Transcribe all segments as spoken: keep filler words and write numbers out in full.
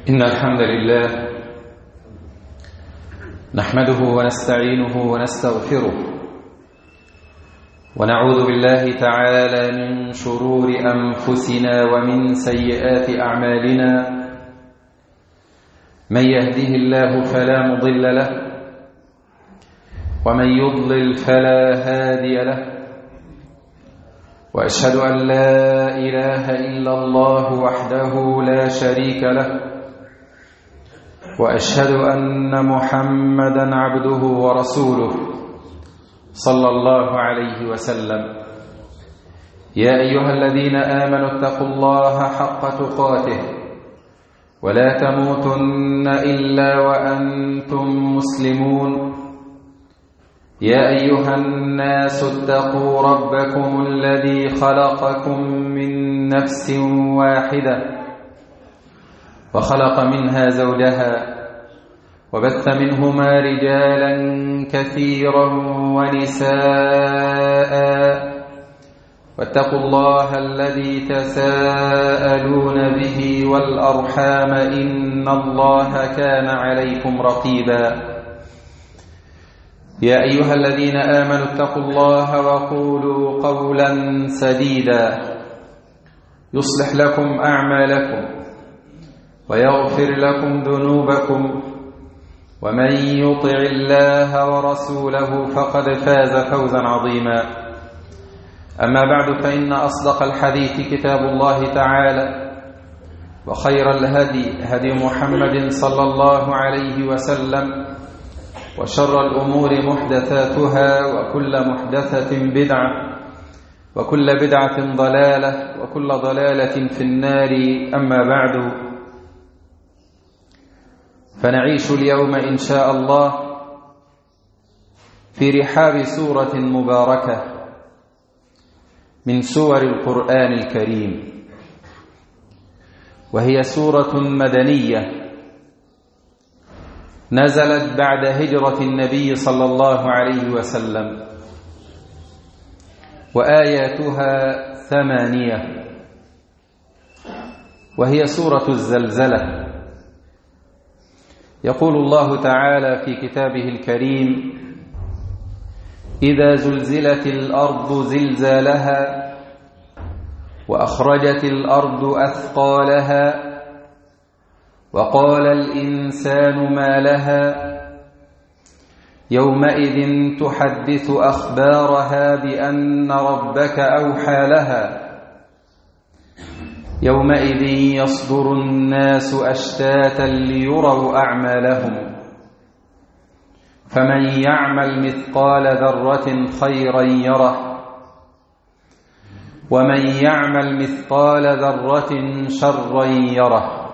إن الحمد لله نحمده ونستعينه ونستغفره ونعوذ بالله تعالى من شرور أنفسنا ومن سيئات أعمالنا. من يهده الله فلا مضل له ومن يضلل فلا هادي له، وأشهد أن لا إله إلا الله وحده لا شريك له، وأشهد أن محمدًا عبده ورسوله صلى الله عليه وسلم. يا أيها الذين آمنوا اتقوا الله حق تقاته ولا تموتن إلا وأنتم مسلمون. يا أيها الناس اتقوا ربكم الذي خلقكم من نفس واحدة وخلق منها زوجها وبث منهما رجالا كثيرا ونساء، واتقوا الله الذي تساءلون به والأرحام إن الله كان عليكم رقيبا. يا أيها الذين آمنوا اتقوا الله وقولوا قولا سديدا يصلح لكم أعمالكم ويغفر لكم ذنوبكم، ومن يطع الله ورسوله فقد فاز فوزا عظيما. أما بعد، فإن أصدق الحديث كتاب الله تعالى، وخير الهدي هدي محمد صلى الله عليه وسلم، وشر الأمور محدثاتها، وكل محدثة بدعة، وكل بدعة ضلالة، وكل ضلالة في النار. أما بعد، فنعيش اليوم إن شاء الله في رحاب سورة مباركة من سور القرآن الكريم، وهي سورة مدنية نزلت بعد هجرة النبي صلى الله عليه وسلم، وآياتها ثمانية، وهي سورة الزلزلة. يقول الله تعالى في كتابه الكريم: إذا زلزلت الأرض زلزالها وأخرجت الأرض أثقالها وقال الإنسان ما لها يومئذ تحدث أخبارها بأن ربك أوحى لها يومئذ يصدر الناس أشتاتا ليروا أعمالهم فمن يعمل مثقال ذرة خيرا يره ومن يعمل مثقال ذرة شرا يره.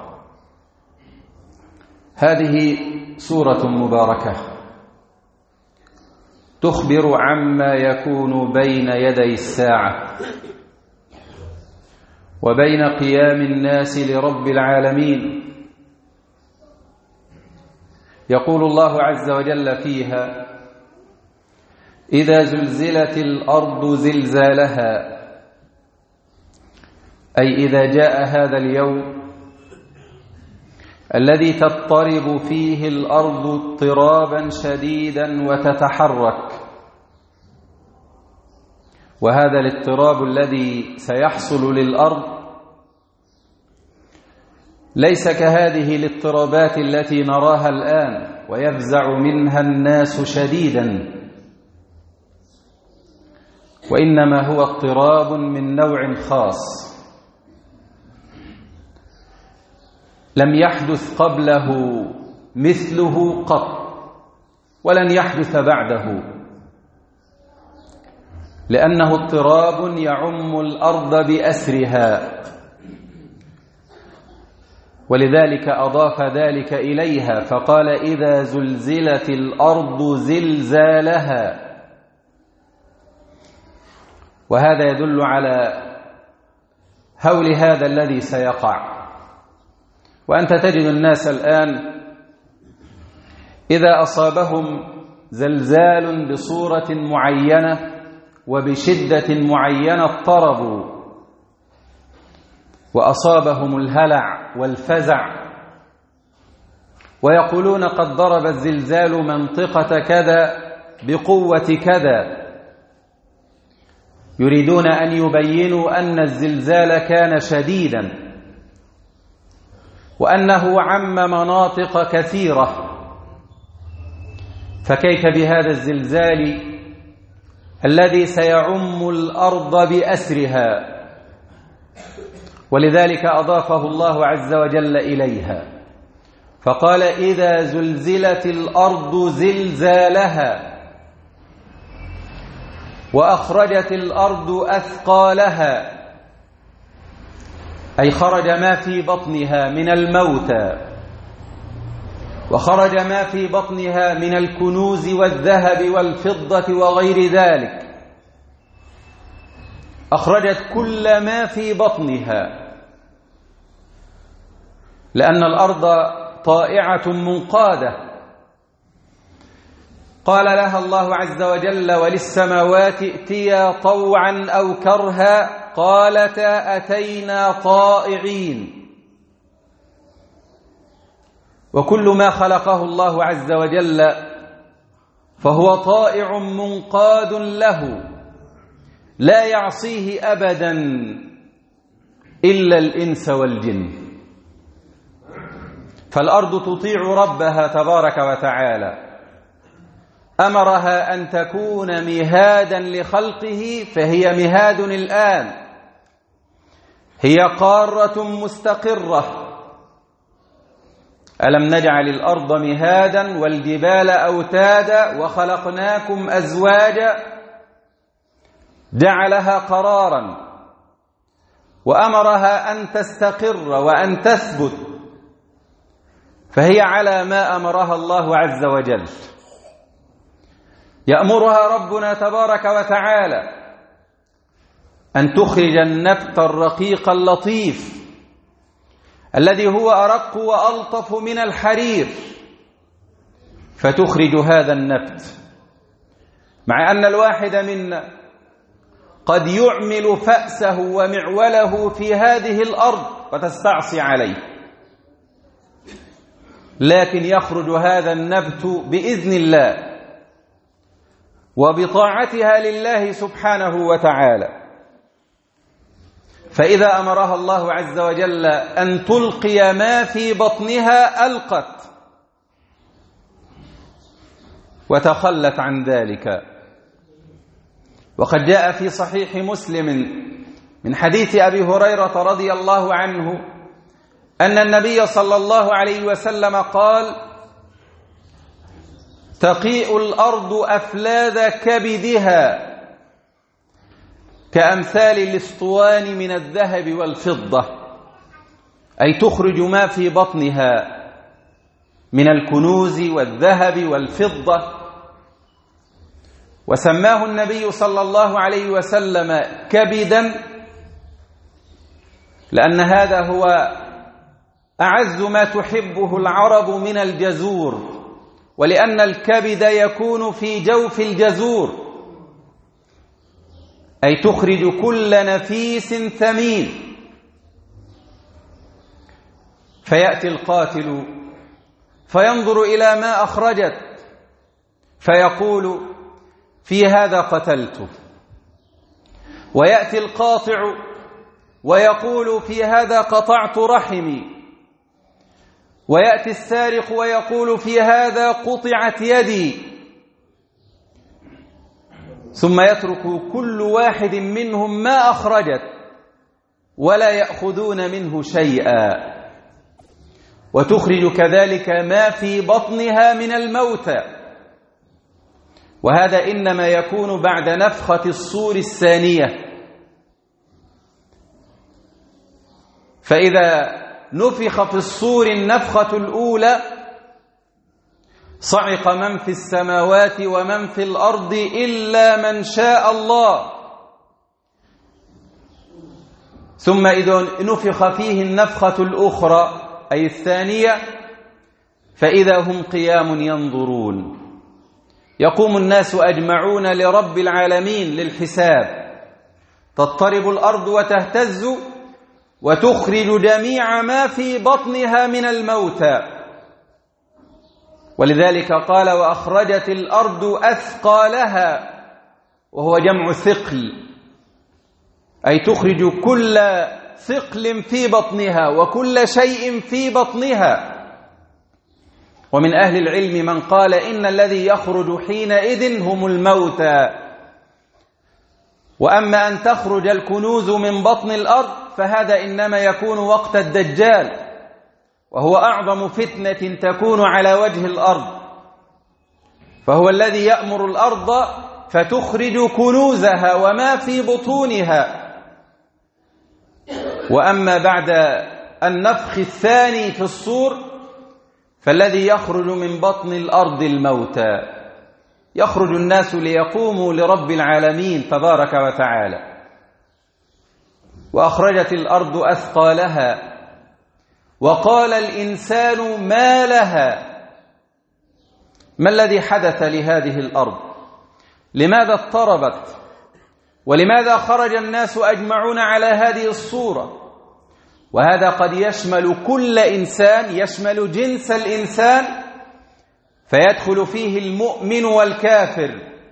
هذه سورة مباركة تخبر عما يكون بين يدي الساعة وبين قيام الناس لرب العالمين. يقول الله عز وجل فيها: إذا زلزلت الأرض زلزالها، أي إذا جاء هذا اليوم الذي تضطرب فيه الأرض اضطرابا شديدا وتتحرك. وهذا الاضطراب الذي سيحصل للأرض ليس كهذه الاضطرابات التي نراها الآن ويفزع منها الناس شديدا، وإنما هو اضطراب من نوع خاص لم يحدث قبله مثله قط ولن يحدث بعده، لأنه اضطراب يعم الأرض بأسرها، ولذلك أضاف ذلك إليها فقال: إذا زلزلت الأرض زلزالها. وهذا يدل على هول هذا الذي سيقع. وأنت تجد الناس الآن إذا أصابهم زلزال بصورة معينة وبشدة معينة اضطربوا وأصابهم الهلع والفزع ويقولون قد ضرب الزلزال منطقة كذا بقوة كذا، يريدون أن يبينوا أن الزلزال كان شديدا وأنه عم مناطق كثيرة. فكيف بهذا الزلزال الذي سيعم الأرض بأسرها؟ ولذلك أضافه الله عز وجل إليها فقال: إذا زلزلت الأرض زلزالها وأخرجت الأرض أثقالها، أي خرج ما في بطنها من الموتى، وخرج ما في بطنها من الكنوز والذهب والفضة وغير ذلك، أخرجت كل ما في بطنها، لأن الأرض طائعة منقادة. قال لها الله عز وجل: وللسماوات ائتيا طوعا أو كرها قالتا أتينا طائعين. وكل ما خلقه الله عز وجل فهو طائع منقاد له، لا يعصيه أبدا إلا الإنس والجن. فالأرض تطيع ربها تبارك وتعالى، أمرها أن تكون مهادا لخلقه فهي مهاد الآن، هي قارة مستقرة. ألم نجعل الأرض مهادا والجبال أوتادا وخلقناكم أزواجا، جعلها قرارا وأمرها أن تستقر وأن تثبت، فهي على ما أمرها الله عز وجل. يأمرها ربنا تبارك وتعالى أن تخرج النبت الرقيق اللطيف الذي هو أرق وألطف من الحرير، فتخرج هذا النبت، مع أن الواحد منا قد يعمل فأسه ومعوله في هذه الأرض وتستعصي عليه، لكن يخرج هذا النبت بإذن الله وبطاعتها لله سبحانه وتعالى. فإذا أمرها الله عز وجل أن تلقي ما في بطنها ألقت وتخلت عن ذلك. وقد جاء في صحيح مسلم من حديث أبي هريرة رضي الله عنه أن النبي صلى الله عليه وسلم قال: تقيء الأرض أفلاذ كبدها كأمثال الاسطوان من الذهب والفضة، أي تخرج ما في بطنها من الكنوز والذهب والفضة. وسماه النبي صلى الله عليه وسلم كبدا لأن هذا هو أعز ما تحبه العرب من الجزور، ولأن الكبد يكون في جوف الجزور، أي تخرج كل نفيس ثمين. فيأتي القاتل فينظر إلى ما أخرجت فيقول: في هذا قتلت. ويأتي القاطع ويقول: في هذا قطعت رحمي. ويأتي السارق ويقول: في هذا قطعت يدي. ثم يترك كل واحد منهم ما أخرجت ولا يأخذون منه شيئا، وتخرج كذلك ما في بطنها من الموتى. وهذا إنما يكون بعد نفخة الصور الثانية. فإذا نفخ في الصور النفخة الأولى صعق من في السماوات ومن في الأرض إلا من شاء الله. ثم إذا نفخ فيه النفخة الأخرى أي الثانية فإذا هم قيام ينظرون، يقوم الناس أجمعون لرب العالمين للحساب، تضطرب الأرض وتهتز وتخرج جميع ما في بطنها من الموتى. ولذلك قال وأخرجت الأرض أثقالها، وهو جمع ثقل، أي تخرج كل ثقل في بطنها وكل شيء في بطنها. ومن أهل العلم من قال إن الذي يخرج حينئذ هم الموتى، وأما أن تخرج الكنوز من بطن الأرض فهذا إنما يكون وقت الدجال، وهو أعظم فتنة تكون على وجه الأرض، فهو الذي يأمر الأرض فتخرج كنوزها وما في بطونها. وأما بعد النفخ الثاني في الصور فالذي يخرج من بطن الأرض الموتى، يخرج الناس ليقوموا لرب العالمين تبارك وتعالى. وأخرجت الأرض أثقالها وقال الإنسان ما لها. ما الذي حدث لهذه الأرض؟ لماذا اضطربت؟ ولماذا خرج الناس أجمعون على هذه الصورة؟ وهذا قد يشمل كل إنسان، يشمل جنس الإنسان، فيدخل فيه المؤمن والكافر،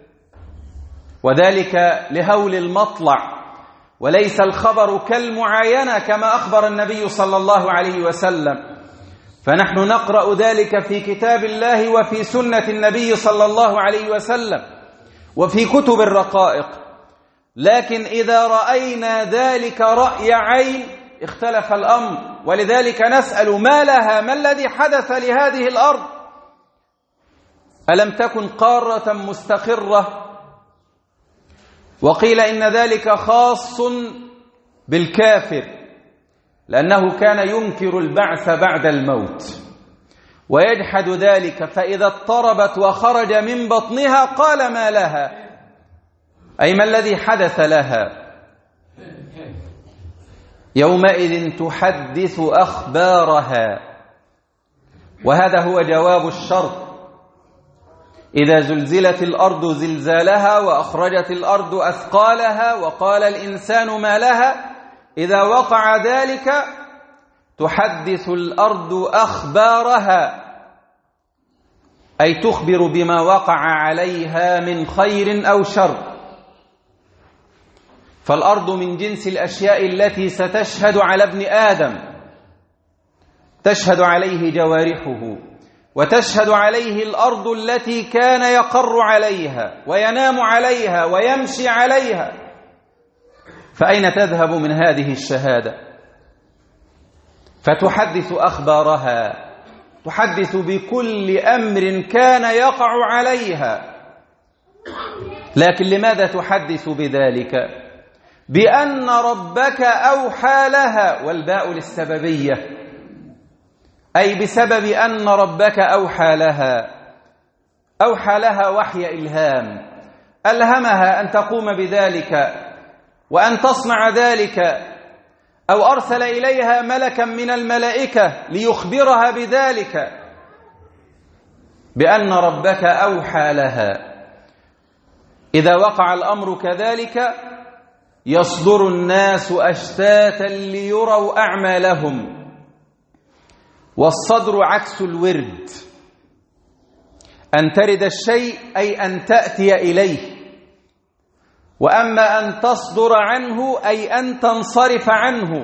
وذلك لهول المطلع، وليس الخبر كالمعاينة كما أخبر النبي صلى الله عليه وسلم. فنحن نقرأ ذلك في كتاب الله وفي سنة النبي صلى الله عليه وسلم وفي كتب الرقائق، لكن إذا رأينا ذلك رأي عين اختلف الأمر. ولذلك نسأل ما لها؟ ما الذي حدث لهذه الأرض؟ ألم تكن قارة مستقرة؟ وقيل إن ذلك خاص بالكافر، لأنه كان ينكر البعث بعد الموت ويجحد ذلك، فإذا اضطربت وخرج من بطنها قال ما لها، أي ما الذي حدث لها؟ يومئذ تحدث أخبارها، وهذا هو جواب الشرط. إذا زلزلت الأرض زلزالها وأخرجت الأرض أثقالها وقال الإنسان ما لها، إذا وقع ذلك تحدث الأرض أخبارها، أي تخبر بما وقع عليها من خير أو شر. فالأرض من جنس الأشياء التي ستشهد على ابن آدم، تشهد عليه جوارحه، وتشهد عليه الأرض التي كان يقر عليها وينام عليها ويمشي عليها. فأين تذهب من هذه الشهادة؟ فتحدث أخبارها، تحدث بكل أمر كان يقع عليها. لكن لماذا تحدث بذلك؟ بأن ربك أوحى لها، والباء للسببية، أي بسبب أن ربك أوحى لها. أوحى لها وحي إلهام، ألهمها أن تقوم بذلك وأن تصنع ذلك، أو أرسل إليها ملكا من الملائكة ليخبرها بذلك، بأن ربك أوحى لها. إذا وقع الأمر كذلك يصدر الناس أشتاتا ليروا أعمالهم. والصدر عكس الورد، أن ترد الشيء أي أن تأتي إليه، وأما أن تصدر عنه أي أن تنصرف عنه.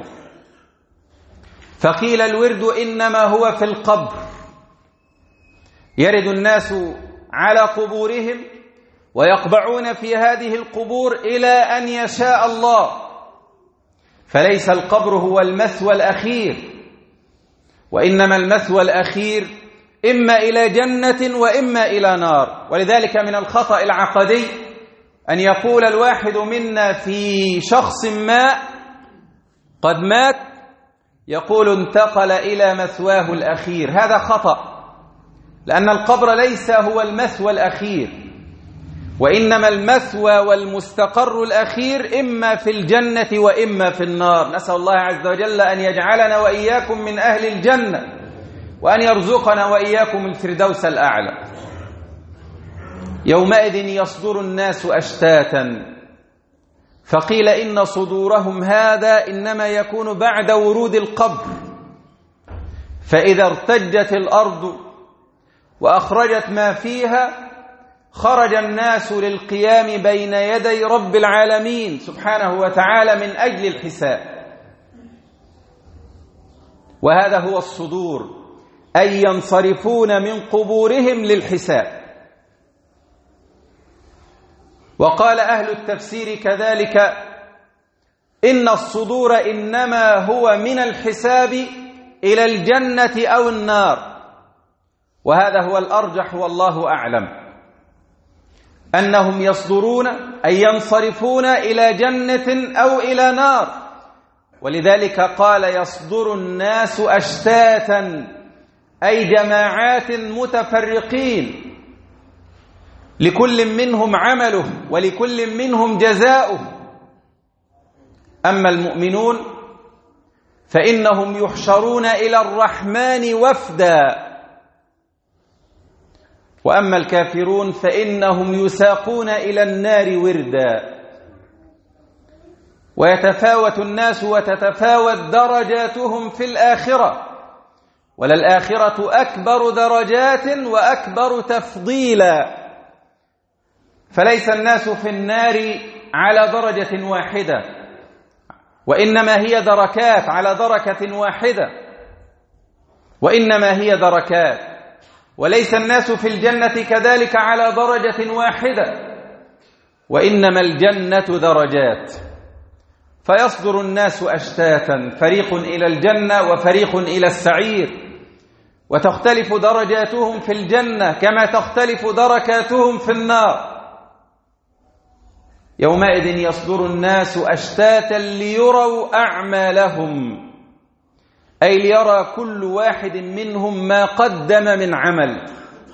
فقيل الورد إنما هو في القبر، يرد الناس على قبورهم ويقبعون في هذه القبور إلى أن يشاء الله، فليس القبر هو المثوى الأخير، وإنما المثوى الأخير إما إلى جنة وإما إلى نار. ولذلك من الخطأ العقدي أن يقول الواحد منا في شخص ما قد مات يقول انتقل إلى مثواه الأخير. هذا خطأ، لأن القبر ليس هو المثوى الأخير، وإنما المثوى والمستقر الأخير إما في الجنة وإما في النار. نسأل الله عز وجل أن يجعلنا وإياكم من أهل الجنة، وأن يرزقنا وإياكم الفردوس الأعلى. يومئذ يصدر الناس أشتاتا، فقيل إن صدورهم هذا إنما يكون بعد ورود القبر. فإذا ارتجت الأرض وأخرجت ما فيها، خرج الناس للقيام بين يدي رب العالمين سبحانه وتعالى من أجل الحساب. وهذا هو الصدور، أي ينصرفون من قبورهم للحساب. وقال أهل التفسير كذلك إن الصدور إنما هو من الحساب إلى الجنة أو النار، وهذا هو الأرجح والله أعلم، أنهم يصدرون أي ينصرفون إلى جنة أو إلى نار. ولذلك قال يصدر الناس أشتاتا، أي جماعات متفرقين، لكل منهم عمله ولكل منهم جزاؤه. أما المؤمنون فإنهم يحشرون إلى الرحمن وفدا، وأما الكافرون فإنهم يساقون إلى النار وردا. ويتفاوت الناس وتتفاوت درجاتهم في الآخرة، وللآخرة أكبر درجات وأكبر تفضيلا. فليس الناس في النار على درجة واحدة، وإنما هي دركات على دركة واحدة، وإنما هي دركات. وليس الناس في الجنة كذلك على درجة واحدة، وإنما الجنة درجات. فيصدر الناس أشتاتا، فريق إلى الجنة وفريق إلى السعير، وتختلف درجاتهم في الجنة كما تختلف دركاتهم في النار. يومئذ يصدر الناس أشتاتا ليروا أعمالهم، أي ليرى كل واحد منهم ما قدم من عمل.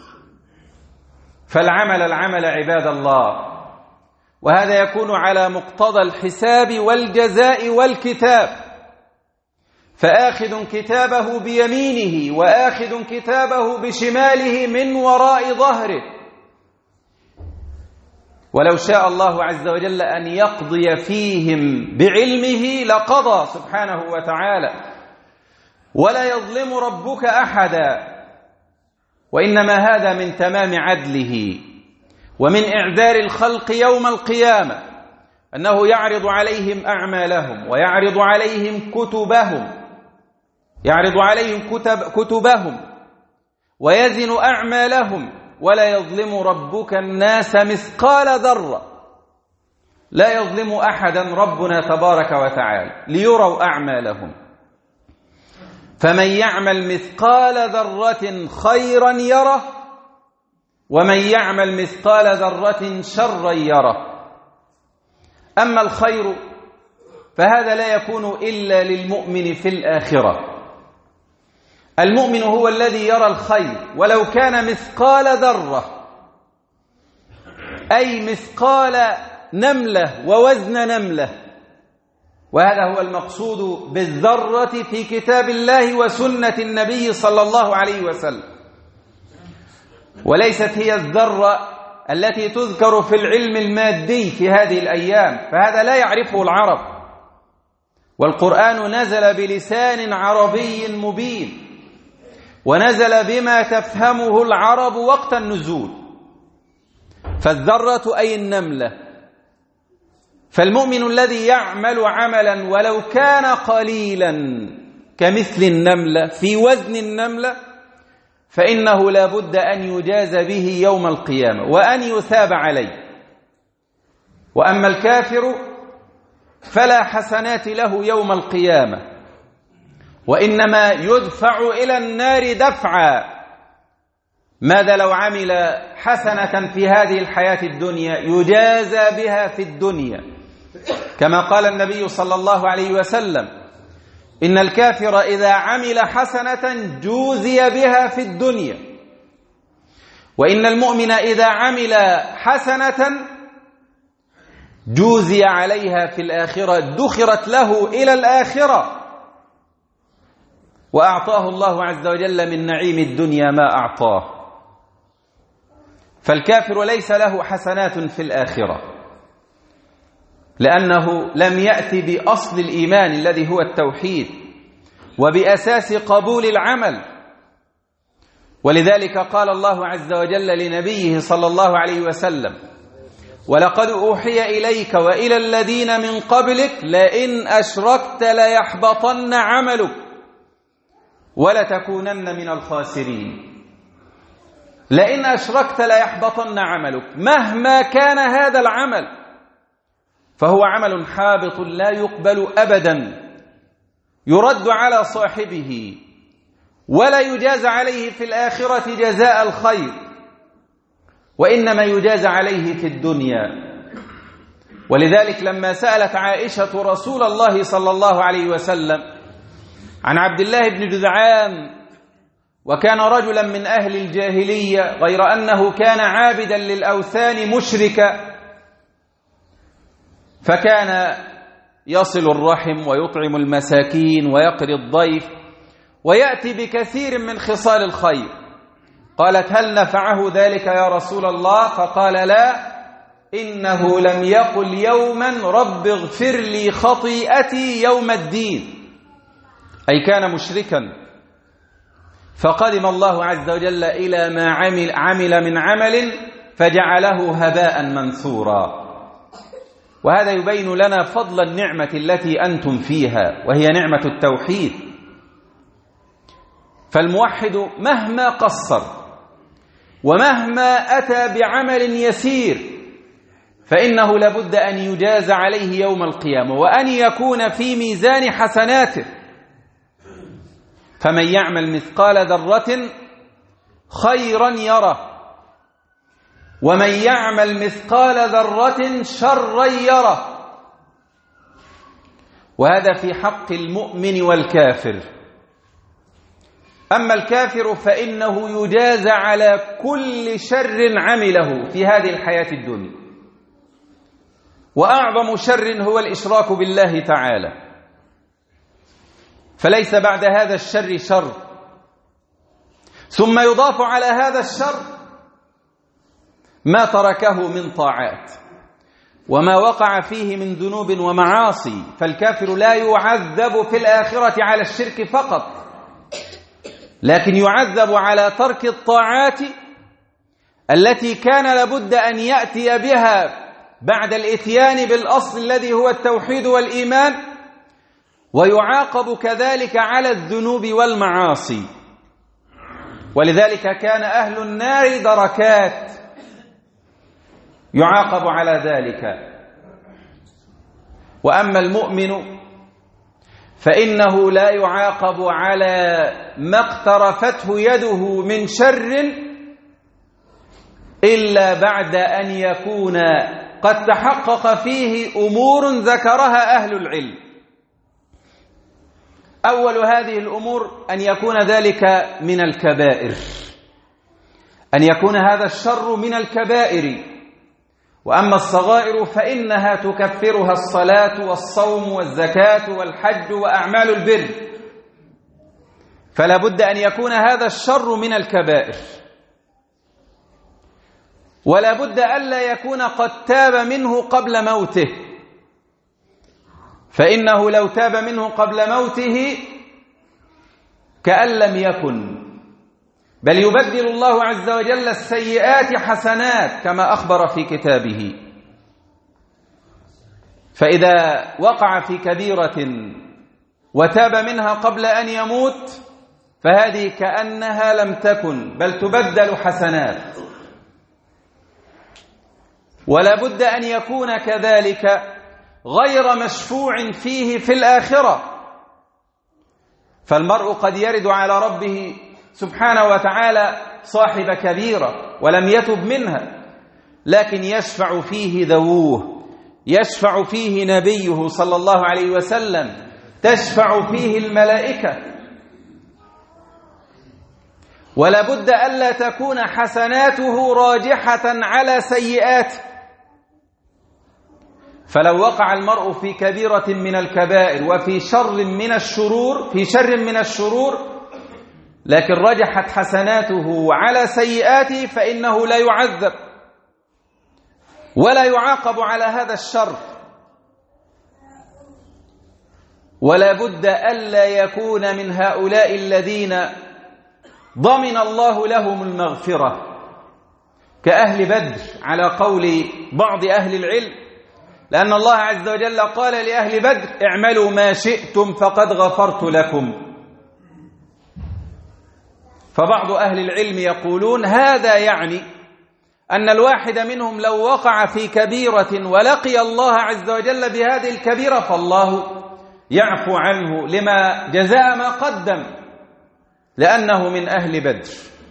فالعمل العمل عباد الله، وهذا يكون على مقتضى الحساب والجزاء والكتاب. فآخذ كتابه بيمينه وآخذ كتابه بشماله من وراء ظهره. ولو شاء الله عز وجل أن يقضي فيهم بعلمه لقضى سبحانه وتعالى، ولا يظلم ربك أحدا. وإنما هذا من تمام عدله ومن إعذار الخلق يوم القيامة، أنه يعرض عليهم أعمالهم ويعرض عليهم كتبهم يعرض عليهم كتب كتبهم ويزن أعمالهم، ولا يظلم ربك الناس مثقال ذرة. لا يظلم أحدا ربنا تبارك وتعالى، ليروا أعمالهم. فمن يعمل مثقال ذرة خيرا يره، ومن يعمل مثقال ذرة شرا يره. أما الخير فهذا لا يكون إلا للمؤمن في الآخرة. المؤمن هو الذي يرى الخير ولو كان مثقال ذرة، أي مثقال نملة ووزن نملة. وهذا هو المقصود بالذرة في كتاب الله وسنة النبي صلى الله عليه وسلم، وليست هي الذرة التي تذكر في العلم المادي في هذه الأيام، فهذا لا يعرفه العرب. والقرآن نزل بلسان عربي مبين، ونزل بما تفهمه العرب وقت النزول. فالذرة أي النملة. فالمؤمن الذي يعمل عملا ولو كان قليلا كمثل النملة في وزن النملة، فإنه لا بد أن يجاز به يوم القيامة وأن يثاب عليه. وأما الكافر فلا حسنات له يوم القيامة، وإنما يدفع إلى النار دفعا. ماذا لو عمل حسنة في هذه الحياة الدنيا يجازى بها في الدنيا، كما قال النبي صلى الله عليه وسلم: إن الكافر إذا عمل حسنة جوزي بها في الدنيا، وإن المؤمن إذا عمل حسنة جوزي عليها في الآخرة، دخرت له إلى الآخرة، وأعطاه الله عز وجل من نعيم الدنيا ما أعطاه. فالكافر ليس له حسنات في الآخرة، لأنه لم يأتي بأصل الإيمان الذي هو التوحيد، وبأساس قبول العمل. ولذلك قال الله عز وجل لنبيه صلى الله عليه وسلم: ولقد أوحي إليك وإلى الذين من قبلك لئن أشركت ليحبطن عملك ولتكونن من الخاسرين. لئن أشركت ليحبطن عملك، مهما كان هذا العمل فهو عمل حابط لا يقبل أبدا، يرد على صاحبه ولا يجاز عليه في الآخرة جزاء الخير، وإنما يجاز عليه في الدنيا. ولذلك لما سألت عائشة رسول الله صلى الله عليه وسلم عن عبد الله بن جذعان، وكان رجلا من أهل الجاهلية غير أنه كان عابدا للأوثان مشركا، فكان يصل الرحم ويطعم المساكين ويقري الضيف ويأتي بكثير من خصال الخير. قالت: هل نفعه ذلك يا رسول الله؟ فقال: لا، إنه لم يقل يوما رب اغفر لي خطيئتي يوم الدين، أي كان مشركا. فقدم الله عز وجل إلى ما عمل, عمل من عمل فجعله هباء منثورا. وهذا يبين لنا فضل النعمة التي أنتم فيها، وهي نعمة التوحيد. فالموحد مهما قصر ومهما أتى بعمل يسير فإنه لابد أن يجاز عليه يوم القيامة، وأن يكون في ميزان حسناته. فمن يعمل مثقال ذرة خيرا يره، ومن يعمل مثقال ذرة شرا يره. وهذا في حق المؤمن والكافر. أما الكافر فإنه يجازى على كل شر عمله في هذه الحياة الدنيا، وأعظم شر هو الإشراك بالله تعالى، فليس بعد هذا الشر شر. ثم يضاف على هذا الشر ما تركه من طاعات وما وقع فيه من ذنوب ومعاصي. فالكافر لا يعذب في الآخرة على الشرك فقط، لكن يعذب على ترك الطاعات التي كان لابد أن يأتي بها بعد الإتيان بالأصل الذي هو التوحيد والإيمان، ويعاقب كذلك على الذنوب والمعاصي. ولذلك كان أهل النار دركات، يعاقب على ذلك. وأما المؤمن فإنه لا يعاقب على ما اقترفته يده من شر إلا بعد أن يكون قد تحقق فيه أمور ذكرها أهل العلم. أول هذه الأمور أن يكون ذلك من الكبائر، أن يكون هذا الشر من الكبائر. وأما الصغائر فإنها تكفرها الصلاة والصوم والزكاة والحج وأعمال البر، فلا بد أن يكون هذا الشر من الكبائر. ولا بد ألا يكون قد تاب منه قبل موته، فإنه لو تاب منه قبل موته كأن لم يكن، بل يبدل الله عز وجل السيئات حسنات كما أخبر في كتابه. فإذا وقع في كبيرة وتاب منها قبل أن يموت فهذه كأنها لم تكن، بل تبدل حسنات. ولا بد أن يكون كذلك غير مشفوع فيه في الآخرة. فالمرء قد يرد على ربه سبحانه وتعالى صاحب كبيرة ولم يتب منها، لكن يشفع فيه ذووه، يشفع فيه نبيه صلى الله عليه وسلم، تشفع فيه الملائكة. ولا بد ألا تكون حسناته راجحة على سيئاته. فلو وقع المرء في كبيرة من الكبائر وفي شر من الشرور في شر من الشرور لكن رجحت حسناته على سيئاته فإنه لا يعذب ولا يعاقب على هذا الشر. ولا بد ألا يكون من هؤلاء الذين ضمن الله لهم المغفرة كأهل بدر على قول بعض أهل العلم، لأن الله عز وجل قال لأهل بدر اعملوا ما شئتم فقد غفرت لكم. فبعض أهل العلم يقولون هذا يعني أن الواحد منهم لو وقع في كبيرة ولقي الله عز وجل بهذه الكبيرة فالله يعفو عنه لما جزاء ما قدم لأنه من أهل بدر.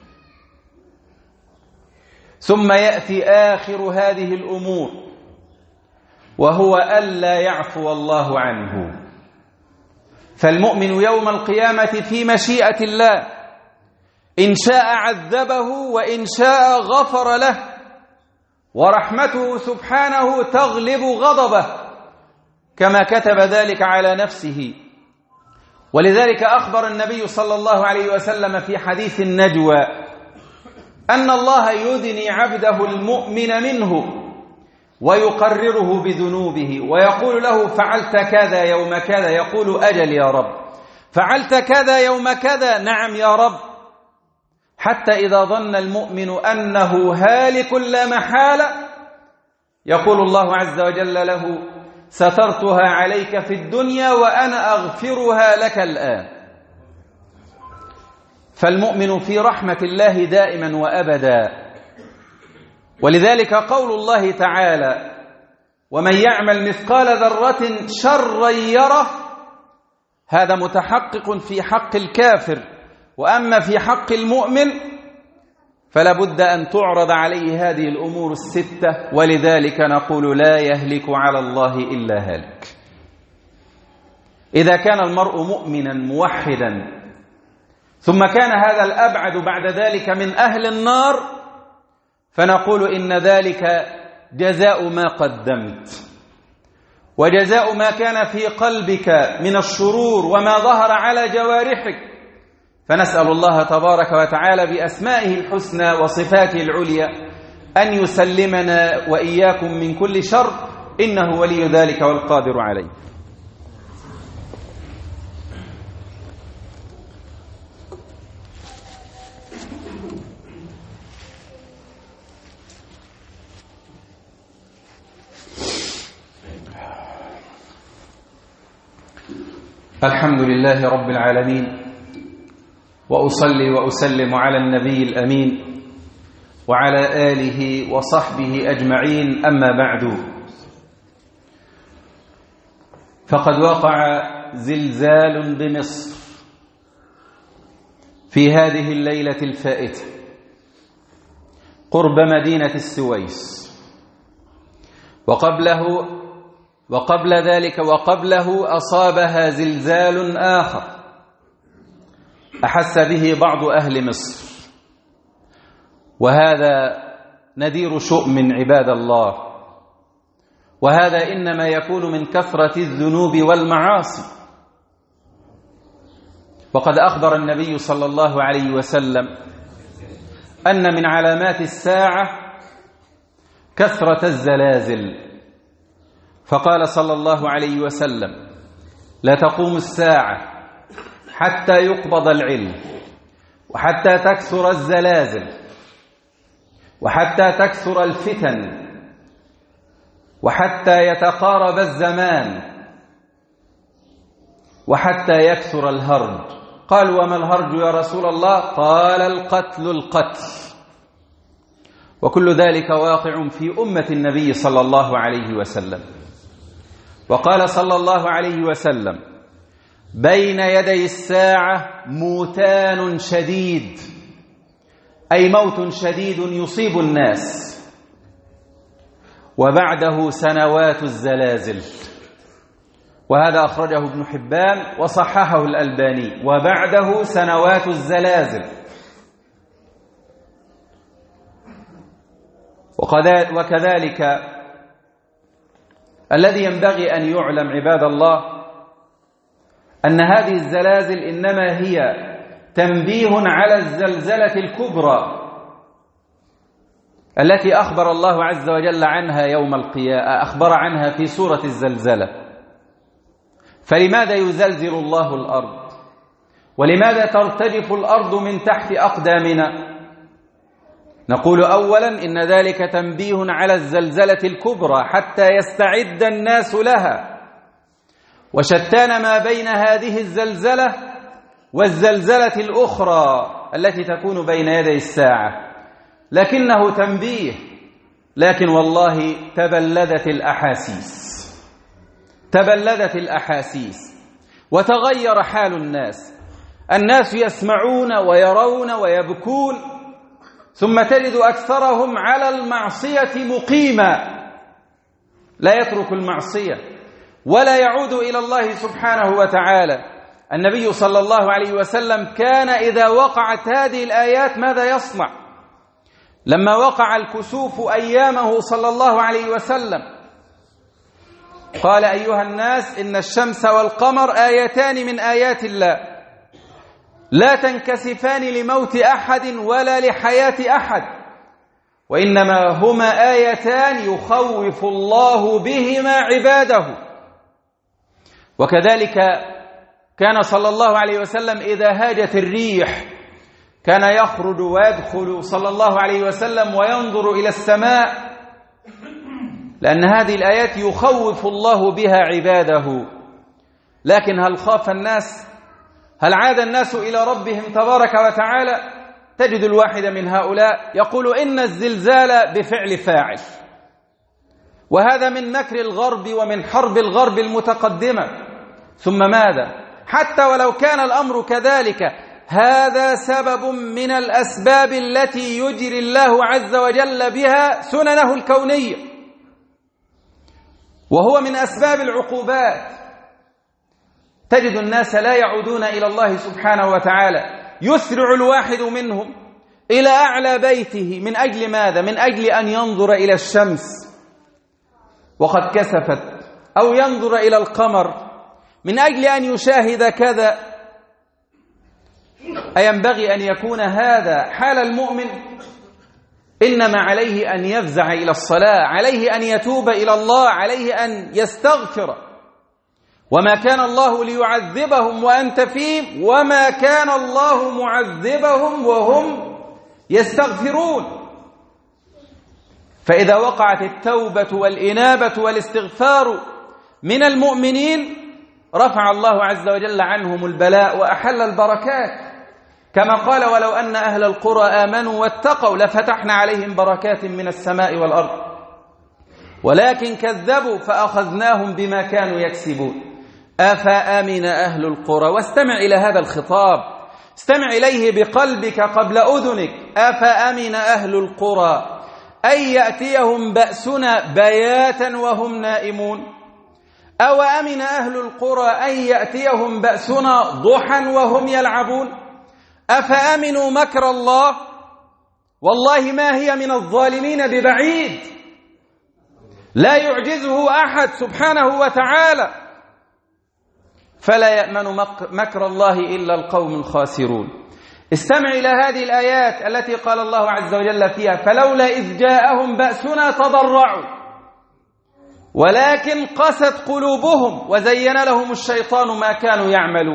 ثم يأتي آخر هذه الأمور وهو ألا يعفو الله عنه. فالمؤمن يوم القيامة في مشيئة الله، إن شاء عذبه وإن شاء غفر له، ورحمته سبحانه تغلب غضبه كما كتب ذلك على نفسه. ولذلك أخبر النبي صلى الله عليه وسلم في حديث النجوى أن الله يدني عبده المؤمن منه ويقرره بذنوبه ويقول له فعلت كذا يوم كذا، يقول أجل يا رب. فعلت كذا يوم كذا، نعم يا رب. حتى إذا ظن المؤمن أنه هالك لا محالة يقول الله عز وجل له سترتها عليك في الدنيا وأنا أغفرها لك الآن. فالمؤمن في رحمة الله دائما وأبدا. ولذلك قول الله تعالى ومن يعمل مثقال ذرة شرا يره، هذا متحقق في حق الكافر. وأما في حق المؤمن فلا بد أن تعرض عليه هذه الأمور الستة. ولذلك نقول لا يهلك على الله إلا هالك. إذا كان المرء مؤمنا موحدا ثم كان هذا الأبعد بعد ذلك من أهل النار فنقول إن ذلك جزاء ما قدمت وجزاء ما كان في قلبك من الشرور وما ظهر على جوارحك. فنسأل الله تبارك وتعالى بأسمائه الحسنى وصفاته العليا أن يسلمنا وإياكم من كل شر، إنه ولي ذلك والقادر عليه. الحمد لله رب العالمين، وأصلي وأسلم على النبي الأمين وعلى آله وصحبه أجمعين. أما بعد، فقد وقع زلزال بمصر في هذه الليلة الفائتة قرب مدينة السويس، وقبله وقبل ذلك وقبله أصابها زلزال آخر أحس به بعض أهل مصر، وهذا نذير شؤم عباد الله. وهذا إنما يكون من كثرة الذنوب والمعاصي. وقد أخبر النبي صلى الله عليه وسلم أن من علامات الساعة كثرة الزلازل، فقال صلى الله عليه وسلم لا تقوم الساعة حتى يقبض العلم، وحتى تكثر الزلازل، وحتى تكثر الفتن، وحتى يتقارب الزمان، وحتى يكثر الهرج. قال وما الهرج يا رسول الله؟ قال القتل القتل. وكل ذلك واقع في أمة النبي صلى الله عليه وسلم. وقال صلى الله عليه وسلم بين يدي الساعة موتان شديد، أي موت شديد يصيب الناس، وبعده سنوات الزلازل. وهذا أخرجه ابن حبان وصححه الألباني، وبعده سنوات الزلازل. وكذلك الذي ينبغي أن يعلم عباد الله أن هذه الزلازل إنما هي تنبيه على الزلزلة الكبرى التي أخبر الله عز وجل عنها يوم القيامة، أخبر عنها في سورة الزلزلة. فلماذا يزلزل الله الأرض؟ ولماذا ترتجف الأرض من تحت أقدامنا؟ نقول أولا إن ذلك تنبيه على الزلزلة الكبرى حتى يستعد الناس لها، وشتان ما بين هذه الزلزلة والزلزلة الأخرى التي تكون بين يدي الساعة، لكنه تنبيه. لكن والله تبلدت الأحاسيس تبلدت الأحاسيس وتغير حال الناس. الناس يسمعون ويرون ويبكون، ثم تجد أكثرهم على المعصية مقيما، لا يترك المعصية ولا يعود إلى الله سبحانه وتعالى. النبي صلى الله عليه وسلم كان إذا وقعت هذه الآيات ماذا يصنع؟ لما وقع الكسوف أيامه صلى الله عليه وسلم قال: أيها الناس، إن الشمس والقمر آيتان من آيات الله لا تنكسفان لموت أحد ولا لحياة أحد، وإنما هما آيتان يخوف الله بهما عباده. وكذلك كان صلى الله عليه وسلم إذا هاجت الريح كان يخرج ويدخل صلى الله عليه وسلم وينظر إلى السماء، لأن هذه الآيات يخوف الله بها عباده. لكن هل خاف الناس؟ هل عاد الناس إلى ربهم تبارك وتعالى؟ تجد الواحد من هؤلاء يقول: إن الزلزال بفعل فاعل، وهذا من مكر الغرب ومن حرب الغرب المتقدمة. ثم ماذا؟ حتى ولو كان الأمر كذلك، هذا سبب من الأسباب التي يجري الله عز وجل بها سننه الكونية، وهو من أسباب العقوبات. تجد الناس لا يعودون إلى الله سبحانه وتعالى، يسرع الواحد منهم إلى أعلى بيته من أجل ماذا؟ من أجل أن ينظر إلى الشمس وقد كسفت، أو ينظر إلى القمر من أجل أن يشاهد كذا. أينبغي أن يكون هذا حال المؤمن؟ إنما عليه أن يفزع إلى الصلاة، عليه أن يتوب إلى الله، عليه أن يستغفر. وما كان الله ليعذبهم وأنت فيهم، وما كان الله معذبهم وهم يستغفرون. فإذا وقعت التوبة والإنابة والاستغفار من المؤمنين رفع الله عز وجل عنهم البلاء وأحل البركات، كما قال: ولو أن أهل القرى آمنوا واتقوا لفتحنا عليهم بركات من السماء والأرض ولكن كذبوا فأخذناهم بما كانوا يكسبون. أفأمن أهل القرى. واستمع إلى هذا الخطاب، استمع إليه بقلبك قبل أذنك. أفأمن أهل القرى أن يأتيهم بأسنا بياتا وهم نائمون، أو أمن أهل القرى أن يأتيهم بأسنا ضحى وهم يلعبون. أفأمنوا مكر الله، والله ما هي من الظالمين ببعيد، لا يعجزه أحد سبحانه وتعالى. فلا يأمن مكر الله إلا القوم الخاسرون. استمع إلى هذه الآيات التي قال الله عز وجل فيها: فلولا إذ جاءهم بأسنا تضرعوا ولكن قست قلوبهم وزين لهم الشيطان ما كانوا يعملون.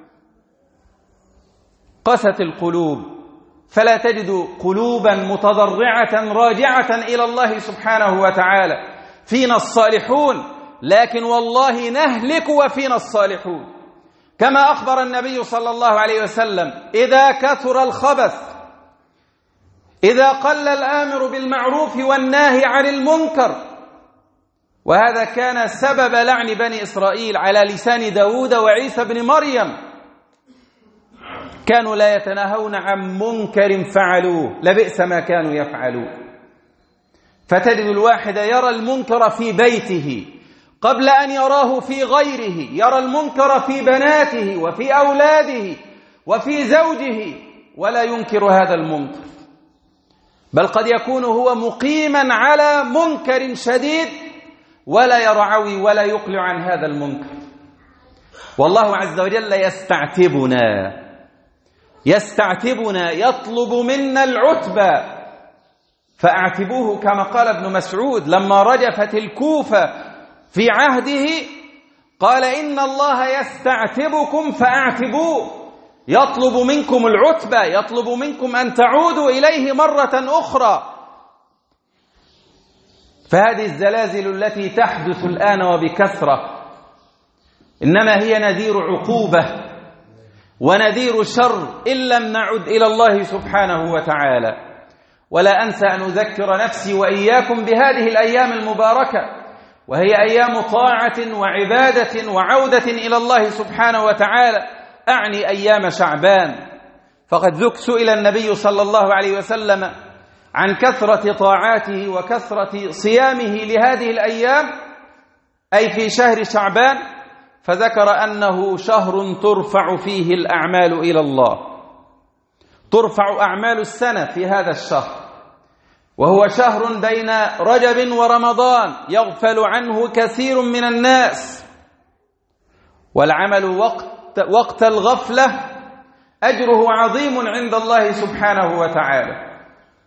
قست القلوب، فلا تجد قلوبا متضرعة راجعة إلى الله سبحانه وتعالى. فينا الصالحون، لكن والله نهلك وفينا الصالحون، كما أخبر النبي صلى الله عليه وسلم: إذا كثر الخبث، إذا قل الآمر بالمعروف والناهي عن المنكر. وهذا كان سبب لعن بني إسرائيل على لسان داود وعيسى بن مريم، كانوا لا يتناهون عن منكر فعلوه لبئس ما كانوا يفعلون. فتجد الواحد يرى المنكر في بيته قبل أن يراه في غيره، يرى المنكر في بناته وفي أولاده وفي زوجه ولا ينكر هذا المنكر، بل قد يكون هو مقيما على منكر شديد ولا يرعوي ولا يقلع عن هذا المنكر. والله عز وجل يستعتبنا يستعتبنا يطلب منا العتبى، فأعتبوه كما قال ابن مسعود لما رجفت الكوفة في عهده، قال: إن الله يستعتبكم فأعتبوه. يطلب منكم العتبة، يطلب منكم أن تعودوا إليه مرة أخرى. فهذه الزلازل التي تحدث الآن وبكثرة إنما هي نذير عقوبة ونذير شر إن لم نعد إلى الله سبحانه وتعالى. ولا أنسى أن أذكر نفسي وإياكم بهذه الأيام المباركة، وهي أيام طاعة وعبادة وعودة إلى الله سبحانه وتعالى، أعني أيام شعبان. فقد سئل النبي صلى الله عليه وسلم عن كثرة طاعاته وكثرة صيامه لهذه الأيام، أي في شهر شعبان، فذكر أنه شهر ترفع فيه الأعمال إلى الله، ترفع أعمال السنة في هذا الشهر، وهو شهر بين رجب ورمضان يغفل عنه كثير من الناس، والعمل وقت, وقت الغفلة أجره عظيم عند الله سبحانه وتعالى.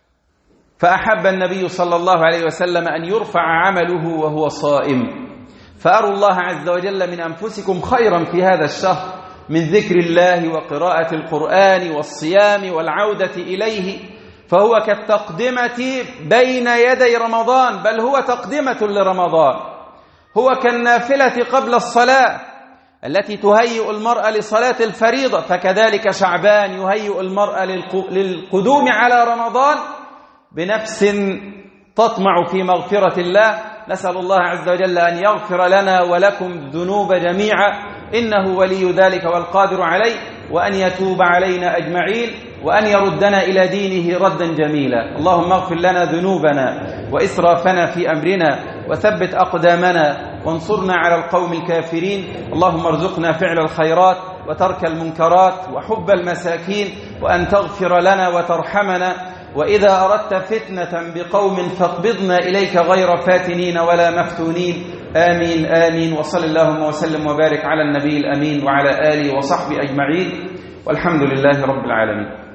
فأحب النبي صلى الله عليه وسلم أن يرفع عمله وهو صائم. فأروا الله عز وجل من أنفسكم خيرا في هذا الشهر من ذكر الله وقراءة القرآن والصيام والعودة إليه، فهو كالتقدمة بين يدي رمضان، بل هو تقدمة لرمضان، هو كالنافلة قبل الصلاة التي تهيئ المرأة لصلاة الفريضة، فكذلك شعبان يهيئ المرأة للقدوم على رمضان بنفس تطمع في مغفرة الله. نسأل الله عز وجل أن يغفر لنا ولكم الذنوب جميعا، إنه ولي ذلك والقادر عليه، وأن يتوب علينا أجمعين، وأن يردنا إلى دينه ردا جميلا. اللهم اغفر لنا ذنوبنا وإسرافنا في أمرنا، وثبت أقدامنا، وانصرنا على القوم الكافرين. اللهم ارزقنا فعل الخيرات وترك المنكرات وحب المساكين، وأن تغفر لنا وترحمنا، وإذا أردت فتنة بقوم فاقبضنا إليك غير فاتنين ولا مفتونين. آمين آمين. وصل اللهم وسلم وبارك على النبي الأمين وعلى آله وصحبه أجمعين، والحمد لله رب العالمين.